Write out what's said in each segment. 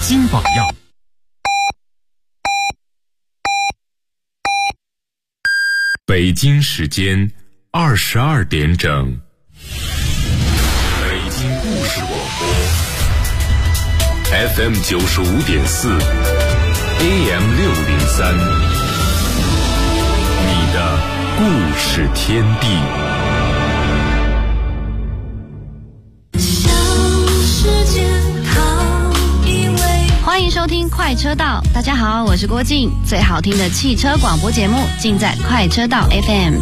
金榜样。北京时间22点整，北京故事广播 FM 95.4 AM 603，你的故事天地。 欢迎收听快车道，大家好，我是郭靖，最好听的汽车广播节目尽在快车道 FM。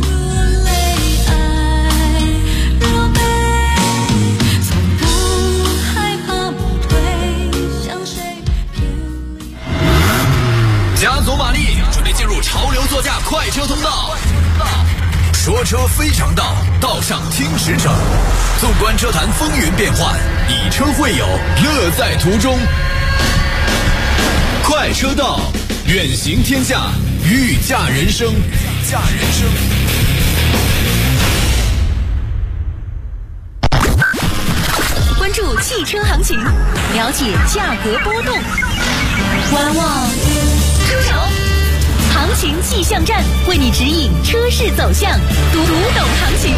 加足马力，准备进入潮流座驾快车通道。说车非常道，道上听驰骋。纵观车坛风云变幻，以车会友，乐在途中。快车道，远行天下，御驾人生。 关注汽车行情，了解价格波动，观望出手，行情气象站为你指引车市走向，读懂行情。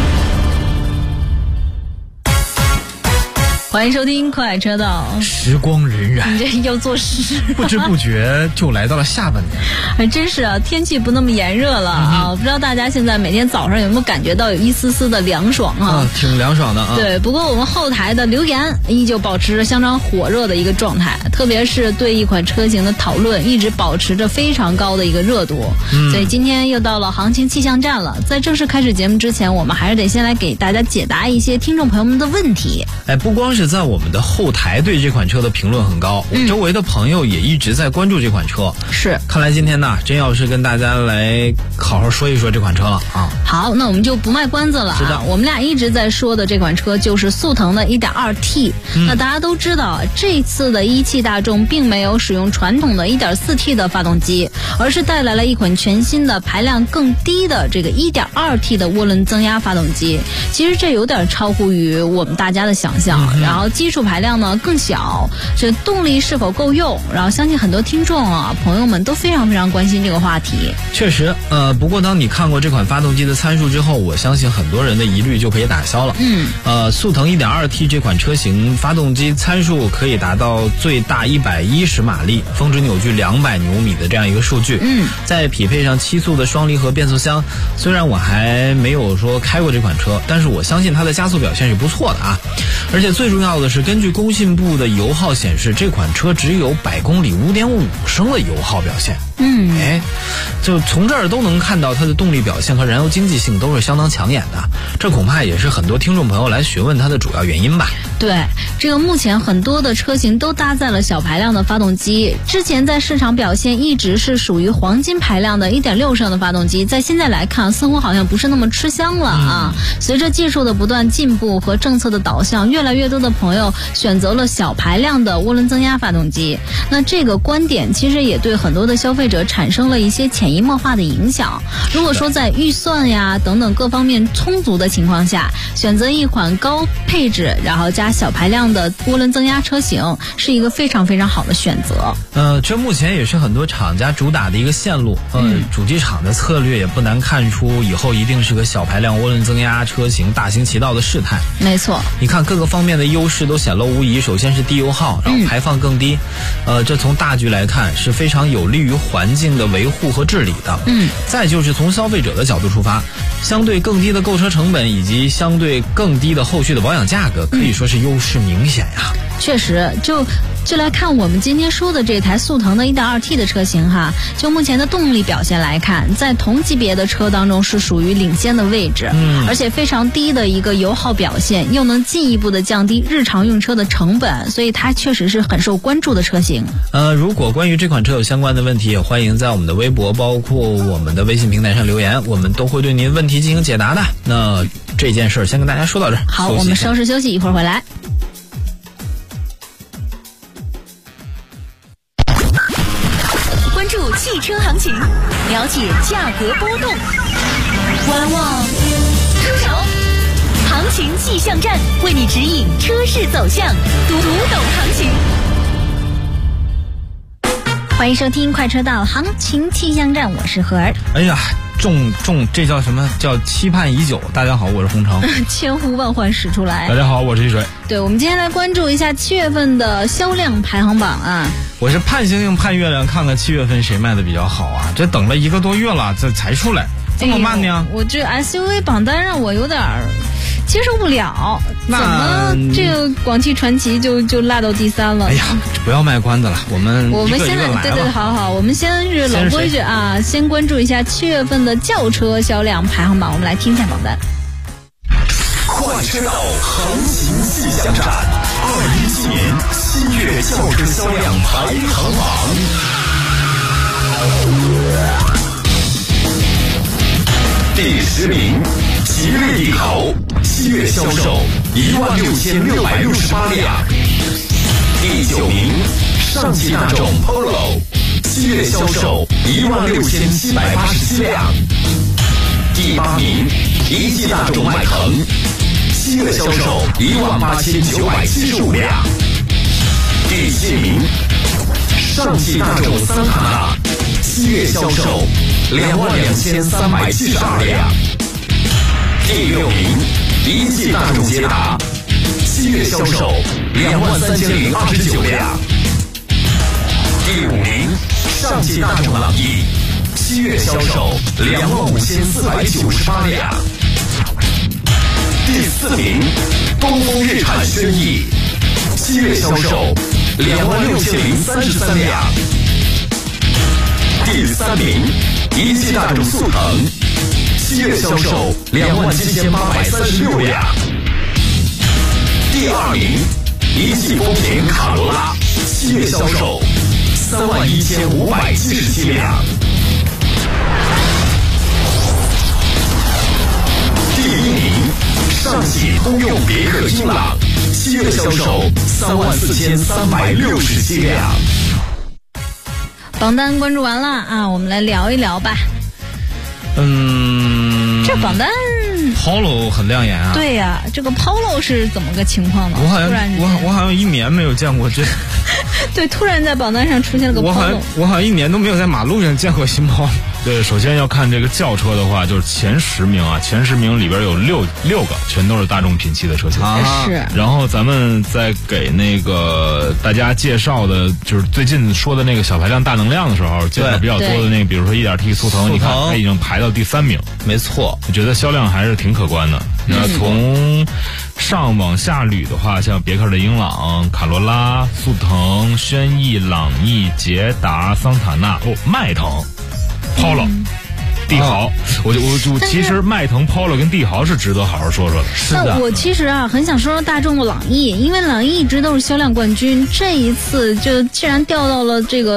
欢迎收听快车道。 时光荏苒， 你这要作诗， 不知不觉就来到了下半年。 还真是啊，天气不那么炎热了啊！我不知道大家现在每天早上有没有感觉到有一丝丝的凉爽啊？ 挺凉爽的啊。 对，不过我们后台的留言依旧保持着相当火热的一个状态，特别是对一款车型的讨论一直保持着非常高的一个热度。所以今天又到了行情气象站了。在正式开始节目之前，我们还是得先来给大家解答一些听众朋友们的问题。 不光是在我们的后台对这款车的评论很高，我周围的朋友也一直在关注这款车。 是， 看来今天呢，真要是跟大家来好好说一说这款车了啊。 好，那我们就不卖关子了啊。 是的， 我们俩一直在说的这款车就是速腾的 1.2T。那大家都知道，这次的一汽大众并没有使用传统的 1.4T 的发动机，而是带来了一款全新的排量更低的这个 1.2T 的涡轮增压发动机。其实这有点超乎于我们大家的想象。然后基础排量呢更小，这动力是否够用？然后相信很多听众朋友们都非常非常关心这个话题。 确实，不过当你看过这款发动机的参数之后，我相信很多人的疑虑就可以打消了。速腾 1.2T 这款车型发动机参数可以达到最大110马力，峰值扭矩200牛米的这样一个数据。再匹配上7速的双离合变速箱，虽然我还没有说开过这款车，但是我相信它的加速表现是不错的啊。而且最重要的是，根据工信部的油耗显示，这款车只有100公里5.5升的油耗表现。就从这儿都能看到它的动力表现和燃油经济性都是相当抢眼的，这恐怕也是很多听众朋友来询问它的主要原因吧。 对，这个目前很多的车型都搭载了小排量的发动机，之前在市场表现一直是属于黄金排量的 1.6 升的发动机，在现在来看似乎好像不是那么吃香了啊。随着技术的不断进步和政策的导向，越来越多的朋友选择了小排量的涡轮增压发动机。那这个观点其实也对很多的消费者产生了一些潜移默化的影响。如果说在预算呀等等各方面充足的情况下，选择一款高配置然后加小排量的涡轮增压车型是一个非常非常好的选择。 这目前也是很多厂家主打的一个线路。主机厂的策略也不难看出，以后一定是个小排量涡轮增压车型大行其道的事态。 没错， 你看各个方面的优势都显露无遗。首先是低油耗，然后排放更低。这从大局来看是非常有利于环境的维护和治理的。再就是从消费者的角度出发，相对更低的购车成本以及相对更低的后续的保养价格，可以说是优势明显呀。 确实，就来看我们今天说的这台速腾的 1.2T 的车型哈，就目前的动力表现来看，在同级别的车当中是属于领先的位置。而且非常低的一个油耗表现，又能进一步的降低日常用车的成本，所以它确实是很受关注的车型。 如果关于这款车有相关的问题，也欢迎在我们的微博包括我们的微信平台上留言，我们都会对您问题进行解答的。那这件事先跟大家说到这儿。 好，我们稍事休息，一会儿回来。 关注汽车行情，了解价格波动，观望出手，行情气象站为你指引车市走向，读懂行情。 欢迎收听快车道行情气象站，我是何儿。 哎呀，这叫什么？叫期盼已久。大家好，我是洪城。 千呼万唤始出来。 大家好，我是一水。 对，我们今天来关注一下7月份的销量排行榜啊。 我是盼星星盼月亮，看看7月份谁卖的比较好啊。这等了1个多月了，这才出来，这么慢呢？ 我这 SUV 榜单让我有点接受不了，怎么这个广汽传祺就落到第3了？ 哎呀，不要卖关子了，我们现在对，好，我们先是老规矩啊，先关注一下7月份的轿车销量排行榜，我们来听一下榜单。 快车道行情气象站，2017年7月轿车销量排行榜。第10名，吉利帝豪，7月销售16668辆。第9名，上汽大众 Polo，7月销售16787辆。第8名，一汽大众迈腾，7月销售18975辆。第7名，上汽大众桑塔纳，7月销售22372辆。第6名，一汽大众捷达，7月销售23029辆。第5名，上汽大众朗逸，7月销售25498辆。第4名，东风日产轩逸，7月销售26033辆。第3名，一汽大众速腾，7月销售27836辆。第2名，一汽丰田卡罗拉，7月销售31577辆。第1名，上汽通用别克英朗，7月销售34367辆。 榜单关注完了啊，我们来聊一聊吧。这榜单 Polo 很亮眼啊。 对呀，这个 Polo 是怎么个情况呢？ 我好像1年没有见过这。 对，突然在榜单上出现了个 Polo。 我好像1年都没有在马路上见过新 Polo。 对，首先要看这个轿车的话，就是前10名啊，前10名里边有6个全都是大众品系的车型啊。 是。 然后咱们在给那个大家介绍的，就是最近说的那个小排量大能量的时候，介绍比较多的那个，比如说 1.T 速腾，你看它已经排到第3名。 没错， 我觉得销量还是挺可观的。那从上往下捋的话，像别克的英朗、卡罗拉、速腾、轩逸、朗逸、捷达、桑塔纳、迈腾、Polo、帝豪，我其实迈腾、Polo 跟帝豪是值得好好说说的。 是的。 那我其实很想说说大众的朗逸，因为朗逸一直都是销量冠军，这一次就竟然掉到了第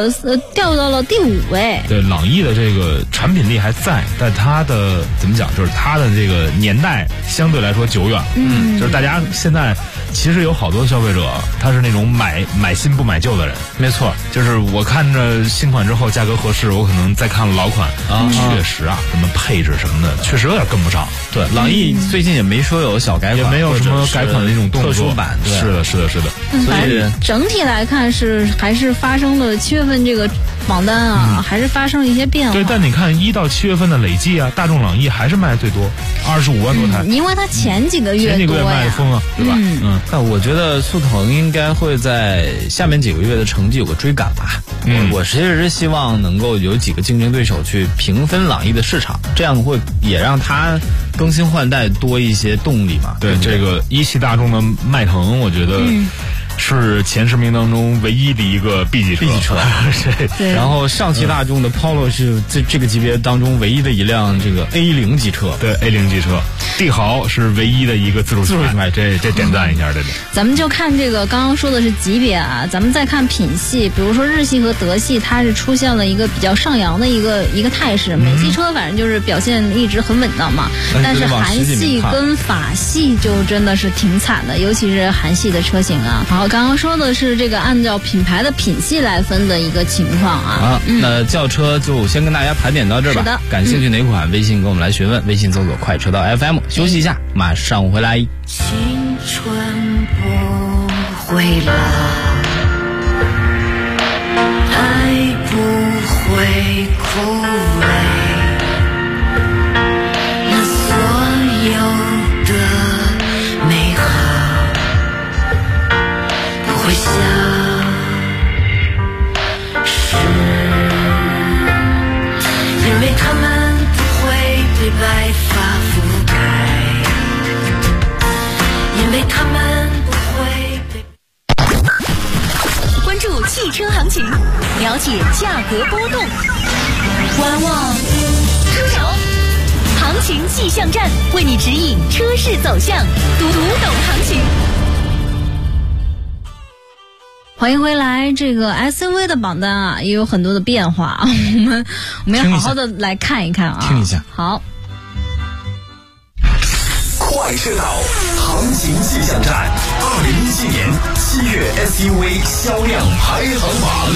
5位。 对，朗逸的这个产品力还在，但它的怎么讲，就是它的这个年代相对来说久远。就是大家现在其实有好多消费者，他是那种买新不买旧的人。 没错， 就是我看着新款之后价格合适，我可能再看老款，确实啊，什么配置什么的，确实有点跟不上。 对，朗逸最近也没说有小改款， 也没有什么改款的那种动作， 特殊版。对， 是的。 所以整体来看还是发生了7月份这个榜单啊，还是发生了一些变化。 对，但你看1到7月份的累计啊，大众朗逸还是卖的最多，25万多台。 因为它前几个月卖的疯了，对吧？ 那我觉得速腾应该会在下面几个月的成绩有个追赶吧。我其实是希望能够有几个竞争对手去平分朗逸的市场，这样会也让它更新换代多一些动力嘛。 对，这个一汽大众的迈腾，我觉得是前10名当中唯一的一个 B 级车。 对。 然后上汽大众的 Polo 是这个级别当中唯一的一辆这个 A0 级车。 对 A0 级车。帝豪是唯一的一个自主品牌，这点赞一下，这里。 咱们就看这个刚刚说的是级别啊，咱们再看品系，比如说日系和德系，它是出现了一个比较上扬的一个态势。美系车反正就是表现一直很稳当嘛，但是韩系跟法系就真的是挺惨的，尤其是韩系的车型啊。好，刚刚说的是这个按照品牌的品系来分的一个情况啊。 那轿车就先跟大家盘点到这儿吧。 是的。 感兴趣哪款，微信跟我们来询问，微信搜索快车道 FM。休息一下，马上回来。 青春不会老，爱不汽车行情，了解价格波动。观望，出手，行情气象站为你指引车市走向，读懂行情。 欢迎回来，这个 SUV 的榜单啊，也有很多的变化，我们要好好的来看一看啊。 听一下， 好。 快车道行情气象站，2017年7月 SUV 销量排行榜。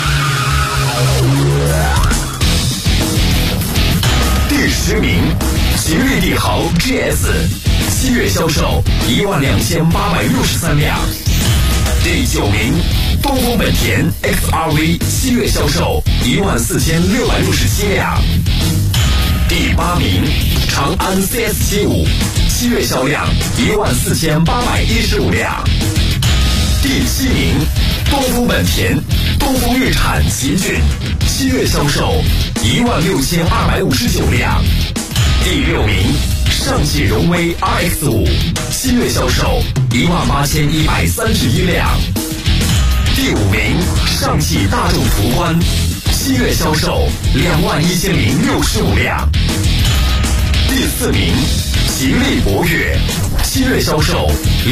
第10名，吉利帝豪 GS，7月销售12863辆。第9名，东风本田 XRV，7月销售14667辆。第8名，长安 CS75，7月销量14815辆。第7名，东风本田东风日产奇骏，7月销售16259辆。第6名，上汽荣威 RX5，7月销售18131辆。第5名，上汽大众途观，7月销售21065辆。第4名，吉利博越，7月销售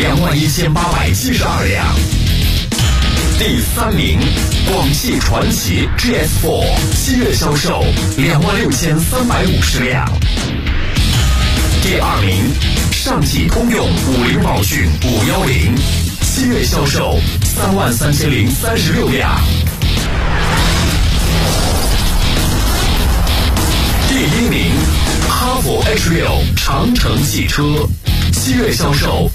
21872辆。第3名，广汽传祺 GS4，7月销售26350辆。第2名，上汽通用50宝骏510，7月销售33036辆。第1名，哈弗 H6 长城汽车，7月销售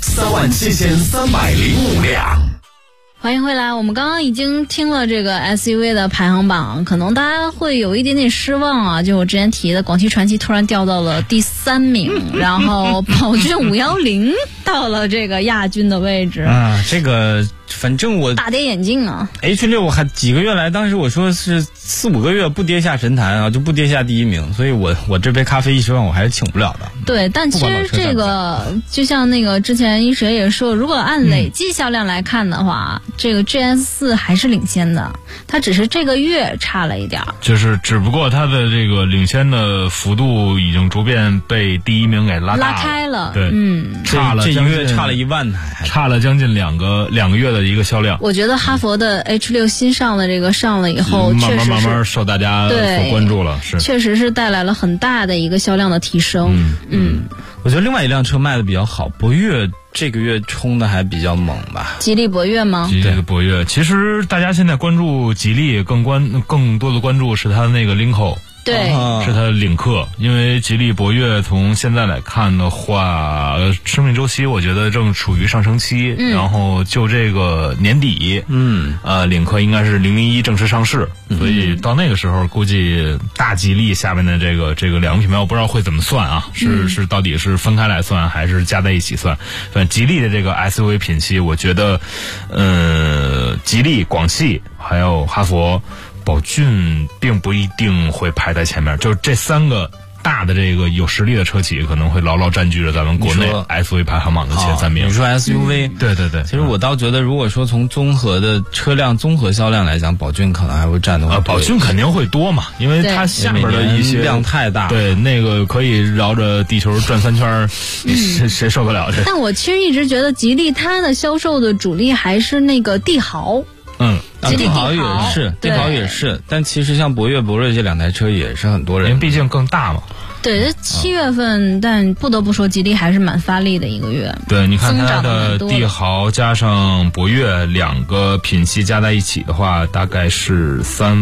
37305辆。 欢迎回来，我们刚刚已经听了这个 SUV 的排行榜，可能大家会有一点点失望啊，就我之前提的广汽传祺突然掉到了第3名，然后宝骏510到了这个亚军的位置啊，这个反正我大跌眼镜啊。 H6 还几个月来，当时我说是4、5个月不跌下神坛啊，就不跌下第1名，所以我这杯咖啡10万我还是请不了的。 对，但其实这个就像那个之前一谁也说，如果按累计销量来看的话，这个 GS4 还是领先的，它只是这个月差了一点， 就是只不过它的这个领先的幅度已经逐渐被第1名给拉开了。 对，差了这一个月差了1万台， 差了将近两个月的一个销量。 我觉得哈佛的 H6 新上的这个上了以后， 慢慢受大家所关注了，是确实是带来了很大的一个销量的提升。 我觉得另外一辆车卖的比较好，博越这个月冲的还比较猛吧？ 吉利博越吗？ 吉利博越，其实大家现在关注吉利，更多的关注是它的那个领口。 对， 是它的领克，因为吉利博越从现在来看的话，生命周期我觉得正处于上升期，然后就这个年底，领克应该是2001正式上市，所以到那个时候估计大吉利下面的这个两个品牌我不知道会怎么算啊，是到底是分开来算还是加在一起算？反正吉利的这个 SUV 品系，我觉得，吉利、广汽还有哈弗。宝骏并不一定会排在前面，就是这3个大的这个有实力的车企可能会牢牢占据着咱们国内 SUV 排行榜的前3名。 你说 SUV， 对， 其实我倒觉得，如果说从综合的车辆综合销量来讲，宝骏可能还会占的。 宝骏肯定会多嘛，因为它下面的一些量太大， 对，那个可以绕着地球转3圈，谁受得了这？ 但我其实一直觉得吉利它的销售的主力还是那个帝豪。 帝豪也是，但其实像博越这2台车也是很多人， 因为毕竟更大嘛。 对，7月份，但不得不说，吉利还是蛮发力的一个月。 对，你看它的帝豪加上博越2个品系加在一起的话，大概是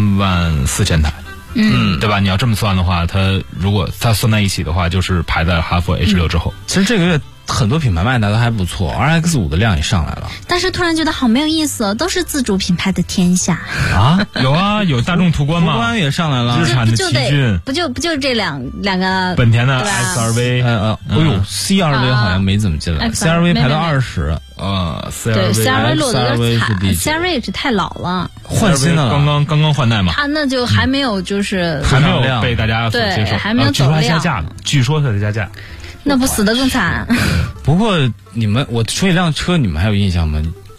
34000台。对吧？你要这么算的话，如果它算在一起的话，就是排在哈弗 H6 之后。 其实这个月很多品牌卖的都还不错 ，RX5 的量也上来了。 但是突然觉得好没有意思，都是自主品牌的天下啊！有大众途观吗？ 途观也上来了， 日产的奇骏， 不就这两个本田的 XRV， CRV 好像没怎么进来 ，CRV 排到20。 对 ，CRV 落得有点惨 ，CRV 也是太老了， 换新的了，刚刚换代嘛。 它那就还没有还没有被大家所接受， 还没有走量。 据说它在加价， 那不死得更惨。 不过我说一辆车，你们还有印象吗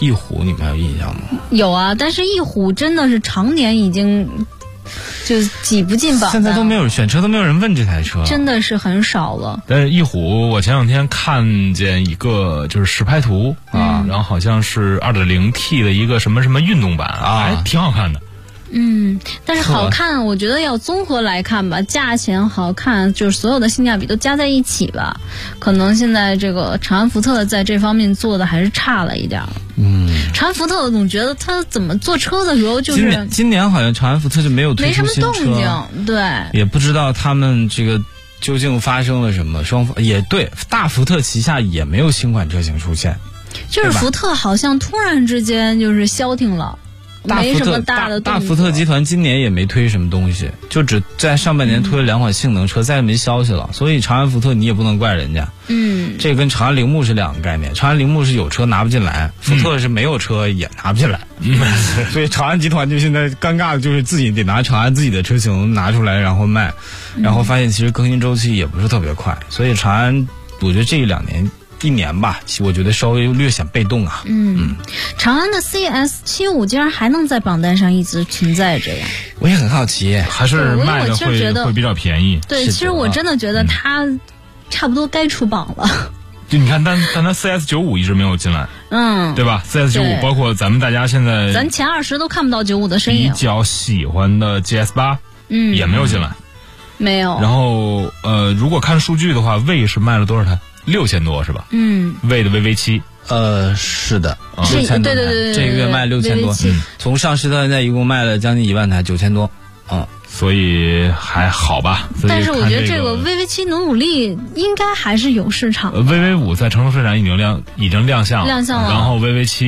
翼虎，你们还有印象吗？ 有啊，但是翼虎真的是常年已经就挤不进榜单， 现在都没有选车，都没有人问这台车， 真的是很少了。 但是翼虎，我前两天看见一个就是实拍图啊，然后好像是 2.0T 的一个什么什么运动版啊，还挺好看的。 但是好看，我觉得要综合来看吧，价钱好看，就是所有的性价比都加在一起吧。可能现在这个长安福特在这方面做的还是差了一点。长安福特我总觉得他怎么做车的时候就是今年好像长安福特就没有推出新车， 没什么动静，对， 也不知道他们这个究竟发生了什么。双方也对，大福特旗下也没有新款车型出现， 就是福特好像突然之间就是消停了。没什么大的动作。 大福特集团今年也没推什么东西，就只在上半年推了2款性能车，再也没消息了。所以长安福特你也不能怪人家，这跟长安铃木是两个概念。长安铃木是有车拿不进来，福特是没有车也拿不进来，所以长安集团就现在尴尬的就是自己得拿长安自己的车型拿出来然后卖，然后发现其实更新周期也不是特别快，所以长安我觉得这1年吧，我觉得稍微略显被动啊。 长安的 CS75竟然还能在榜单上一直存在着呀！ 我也很好奇， 还是卖的会比较便宜。 对，其实我真的觉得它差不多该出榜了。 就你看，但它 CS95 一直没有进来，对吧 ？CS95 包括咱们大家现在咱前20都看不到95的身影。 比较喜欢的 GS8，也没有进来， 没有。 然后如果看数据的话，魏是卖了多少台？6000多是吧？魏的 VV7， 是的 ，6000多，对， 这个月卖6000多，从上市到现在一共卖了将近1万台，9000多， 所以还好吧。 但是我觉得这个 VV7努力应该还是有市场。 VV5 在成熟市场已经亮相了，然后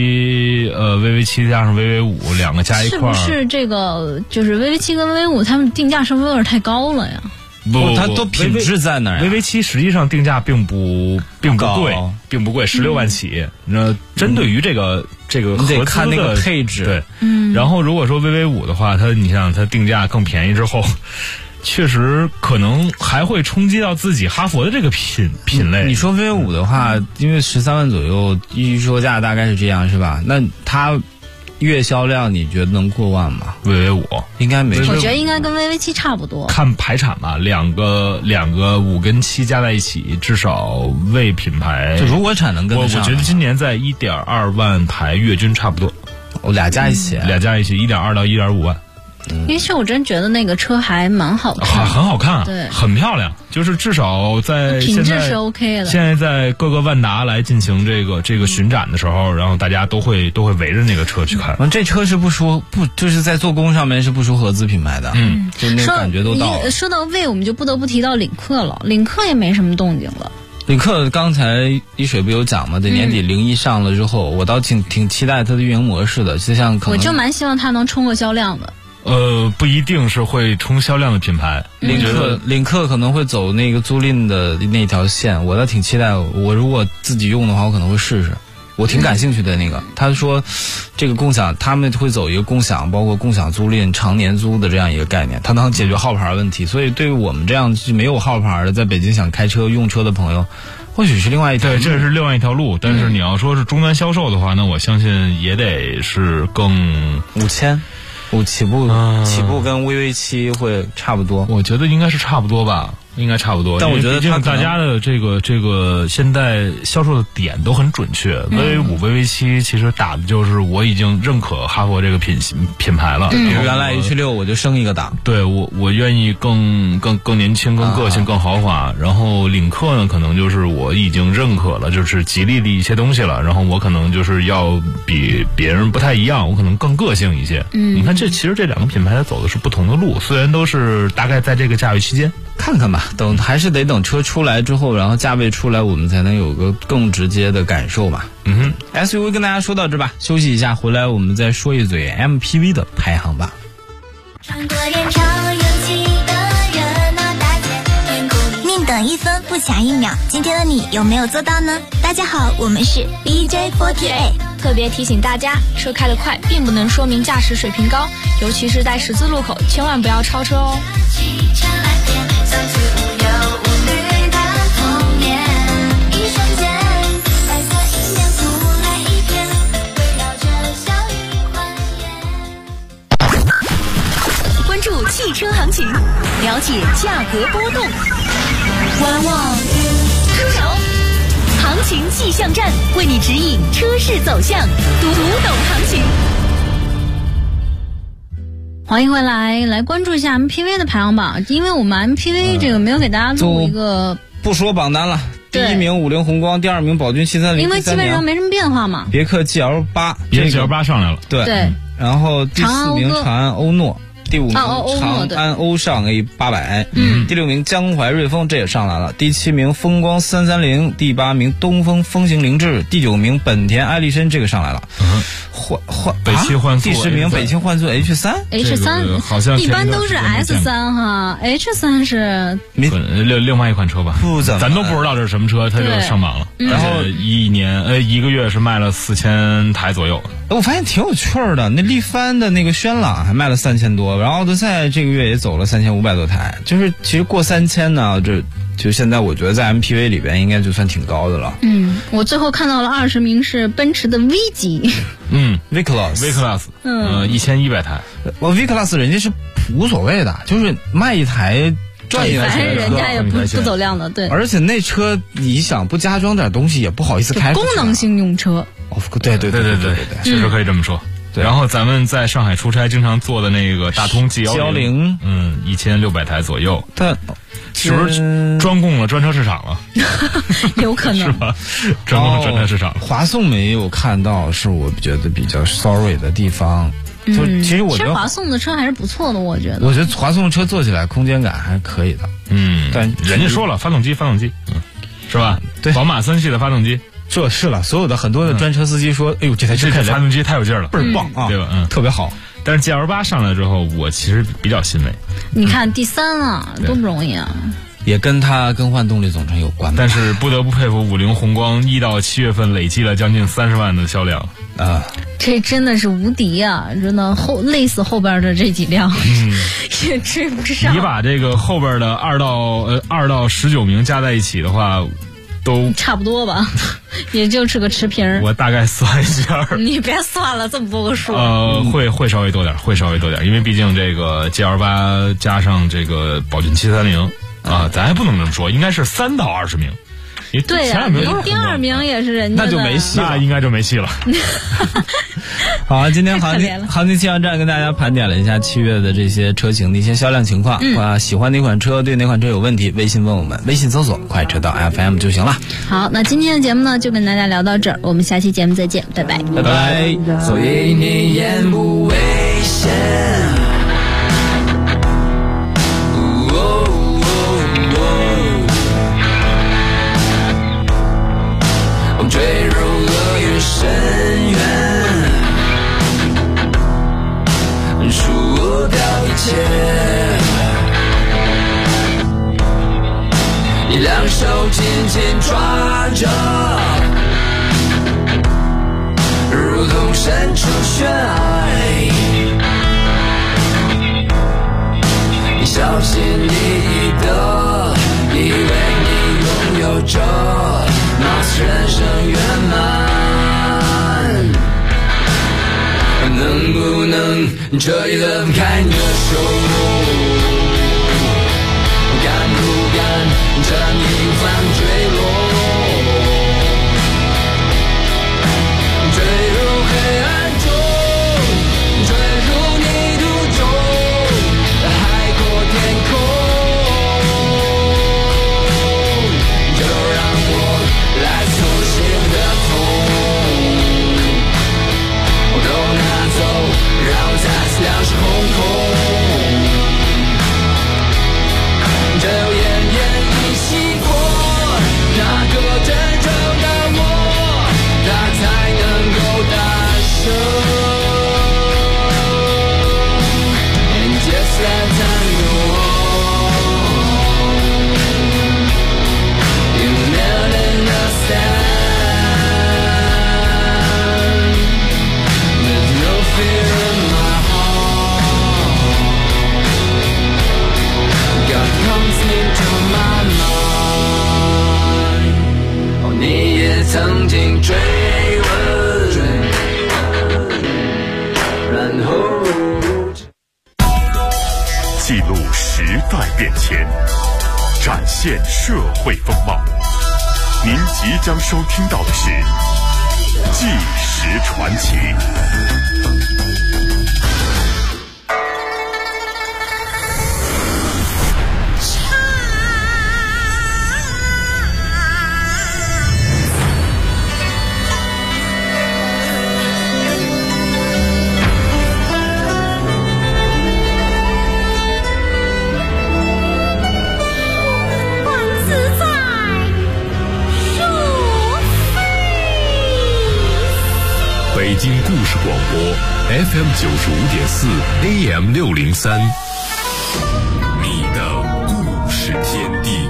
VV7 加上 VV5 两个加一块， 是不是这个就是 VV7 跟 VV5 他们定价是不是有点太高了呀？ 不， 它都品质在哪儿 ？VV7 实际上定价并不贵，16万起。那针对于这个你得看那个配置， 对，然后如果说 VV5 的话，你想它定价更便宜之后，确实可能还会冲击到自己哈佛的这个品类。 你说 VV5 的话，因为13万左右，预售价大概是这样，是吧？那它月销量你觉得能过万吗 ？VV5 应该没， 我觉得应该跟 VV7 差不多。 看排产吧，两个5跟7加在一起，至少为品牌， 就如果产能跟得上， 我觉得今年在1.2万台月均差不多。 俩加一起 1.2到1.5万。 因为其实我真觉得那个车还蛮好看， 很好看， 对， 很漂亮。就是至少在品质是 OK 的。 现在在各个万达来进行这个巡展的时候，然后大家都会围着那个车去看。 这车是就是在做工上面是不输合资品牌的，就那个感觉都到了。 说到魏，我们就不得不提到领克了，领克也没什么动静了。 领克刚才一水不有讲嘛，这年底01上了之后，我倒挺期待它的运营模式的，就像可能我就蛮希望它能冲个销量的。 不一定是会冲销量的品牌。 领克可能会走那个租赁的那条线，我倒挺期待。我如果自己用的话，我可能会试试。我挺感兴趣的那个。他说，这个共享他们会走一个共享，包括共享租赁、常年租的这样一个概念，它能解决号牌问题。所以对于我们这样没有号牌的，在北京想开车用车的朋友，或许是另外一条路。 对，这是另外一条路。但是你要说是终端销售的话，那我相信也得是更 5000。起步跟 VV7 会差不多， 我觉得应该是差不多吧，应该差不多。 但我觉得大家的这个现在销售的点都很准确。VV5、VV7 其实打的就是我已经认可哈佛这个品牌了。 原来 H6 我就升一个档， 对我愿意更年轻、更个性、更豪华。然后领克呢，可能就是我已经认可了，就是吉利的一些东西了。然后我可能就是要比别人不太一样，我可能更个性一些。你看其实这两个品牌走的是不同的路，虽然都是大概在这个价位区间。 看看吧，还是得等车出来之后，然后价位出来，我们才能有个更直接的感受嘛。SUV 跟大家说到这吧，休息一下，回来我们再说一嘴 MPV 的排行榜。 穿过人潮拥挤的热闹大街，宁等1分不抢1秒，今天的你有没有做到呢？大家好，我们是 BJ48。 特别提醒大家，车开得快并不能说明驾驶水平高，尤其是在十字路口，千万不要超车哦。 注汽车行情，了解价格波动。观望出手，行情气象站为你指引车市走向，读懂行情。 欢迎回来，来关注一下 MPV 的排行榜，因为我们 MPV 这个没有给大家录一个， 不说榜单了。第一名五菱宏光，第二名宝骏730， 因为基本上没什么变化嘛。 别克 GL8， 别克 GL8 上来了， 对。 然后第4名长安欧诺，第5名长安欧尚 A800，第6名江淮瑞风，这也上来了。第7名风光330，第8名东风风行凌志，第9名本田艾力绅，这个上来了。 北汽幻速， 第10名北汽幻速 H3 好像一般都是 S3 哈 ，H3 是另外一款车吧？ 不怎么， 咱都不知道这是什么车，它就上榜了。然后一个月是卖了4000台左右。 我发现挺有趣的，那力帆的那个轩朗还卖了3000多，然后奥德赛这个月也走了3500多台，就是其实过3000呢，就现在我觉得在 MPV 里边应该就算挺高的了。 我最后看到了20名是奔驰的 V 级 ，V Class， 1100台。 V Class 人家是无所谓的，就是卖一台赚一台钱， 人家也不走量的，对。 而且那车你想不加装点东西也不好意思开， 功能性用车。 对， 确实可以这么说。然后咱们在上海出差经常坐的那个大通 G10， 1600台左右， 但是不是专供了专车市场了？ 有可能是吧？专供了专车市场。 华颂没有看到，是我觉得比较 sorry 的地方。就其实我觉得华颂的车还是不错的，我觉得华颂车坐起来空间感还可以的。但人家说了，发动机，是吧？ 对， 宝马3系的发动机。 这是了，所有的很多的专车司机说，哎呦，这台车发动机太有劲儿了， 倍儿棒啊， 对吧？ 特别好。 但是 GL8 上来之后，我其实比较欣慰。 你看第3啊，多不容易啊！ 也跟它更换动力总成有关吧。 但是不得不佩服五菱宏光1到7月份累计了将近30万的销量啊， 这真的是无敌啊！真的累死后边的这几辆，也追不上。 你把这个后边的2到19名加在一起的话，都差不多吧，也就是个持平。 我大概算一下， 你别算了，这么多个数。 会稍微多点，因为毕竟这个 GL8 加上这个宝骏730啊，咱还不能这么说，应该是3到20名。 对呀，第2名也是人家的， 那就没戏了， 那应该就没戏了。 好，今天行情气象站跟大家盘点了一下7月的这些车型的一些销量情况。喜欢哪款车，对哪款车有问题，微信问我们，微信搜索快车道 FM 就行了。 好，那今天的节目呢就跟大家聊到这儿，我们下期节目再见，拜拜， 拜拜。 所以你言不危险。坠入恶语深渊，输掉一切。你两手紧紧抓着，如同伸出悬崖。你小心翼翼的，以为你拥有着貌似人生圆满，能不能彻底的开你的手？敢不敢趁平凡坠落，坠入黑暗中，坠入泥土中，海阔天空。来粗心的痛，都拿走，让我再次两手空空。只有奄奄一息过，那记录时代变迁，展现社会风貌。您即将收听到的是《纪实传奇》。 北京故事广播 FM 95.4 AM 603，你的故事天地。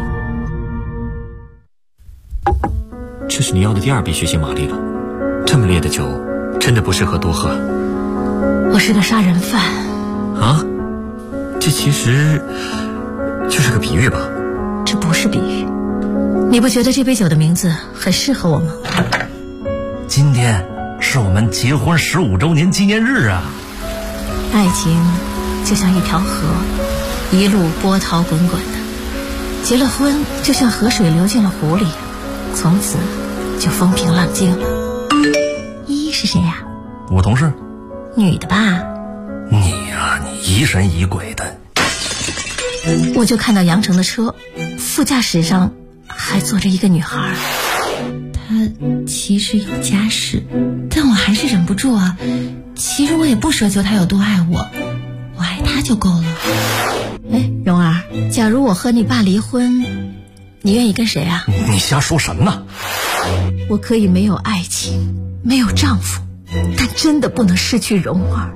这是你要的第2笔血腥玛丽了，这么烈的酒真的不适合多喝。 我是个杀人犯啊？这其实就是个比喻吧？ 这不是比喻，你不觉得这杯酒的名字很适合我吗？ 今天是我们结婚15周年纪念日啊！ 爱情就像一条河，一路波涛滚滚的。结了婚就像河水流进了湖里，从此就风平浪静了。依依是谁呀？ 我同事。 女的吧？ 你呀，你疑神疑鬼的。 我就看到杨成的车，副驾驶上还坐着一个女孩。她其实有家室，但我还是忍不住啊。其实我也不奢求她有多爱我，我爱她就够了。哎，蓉儿，假如我和你爸离婚，你愿意跟谁啊？ 你瞎说什么呢？ 我可以没有爱情，没有丈夫，但真的不能失去蓉儿。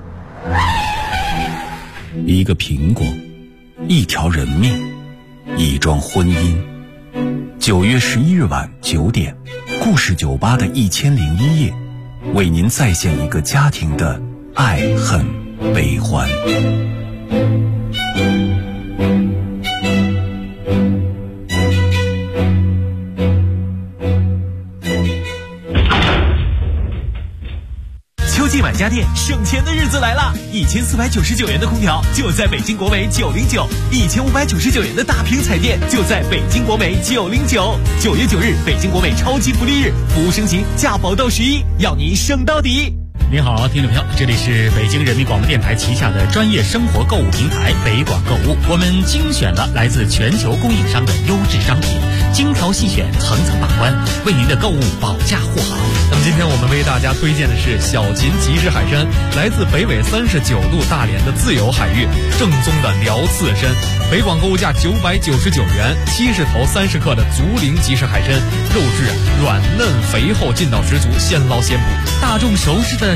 一个苹果，一条人命，一桩婚姻。9月11日晚9点，故事酒吧的1001夜，为您再现一个家庭的爱恨悲欢。 秋季买家电省钱的日子来了，1499元的空调就在北京国美909，1599元的大屏彩电就在北京国美909。9月9日，北京国美超级福利日，服务升级，价保到11，要您省到底。 您好，听众朋友，这里是北京人民广播电台旗下的专业生活购物平台北广购物，我们精选了来自全球供应商的优质商品，精挑细选，层层把关，为您的购物保驾护航。 那么今天我们为大家推荐的是小秦即食海参，来自北纬39度大连的自由海域，正宗的辽刺参。北广购物价999元，70头30克的竹林即食海参，肉质软嫩肥厚，劲道十足，现捞现补。大众熟知的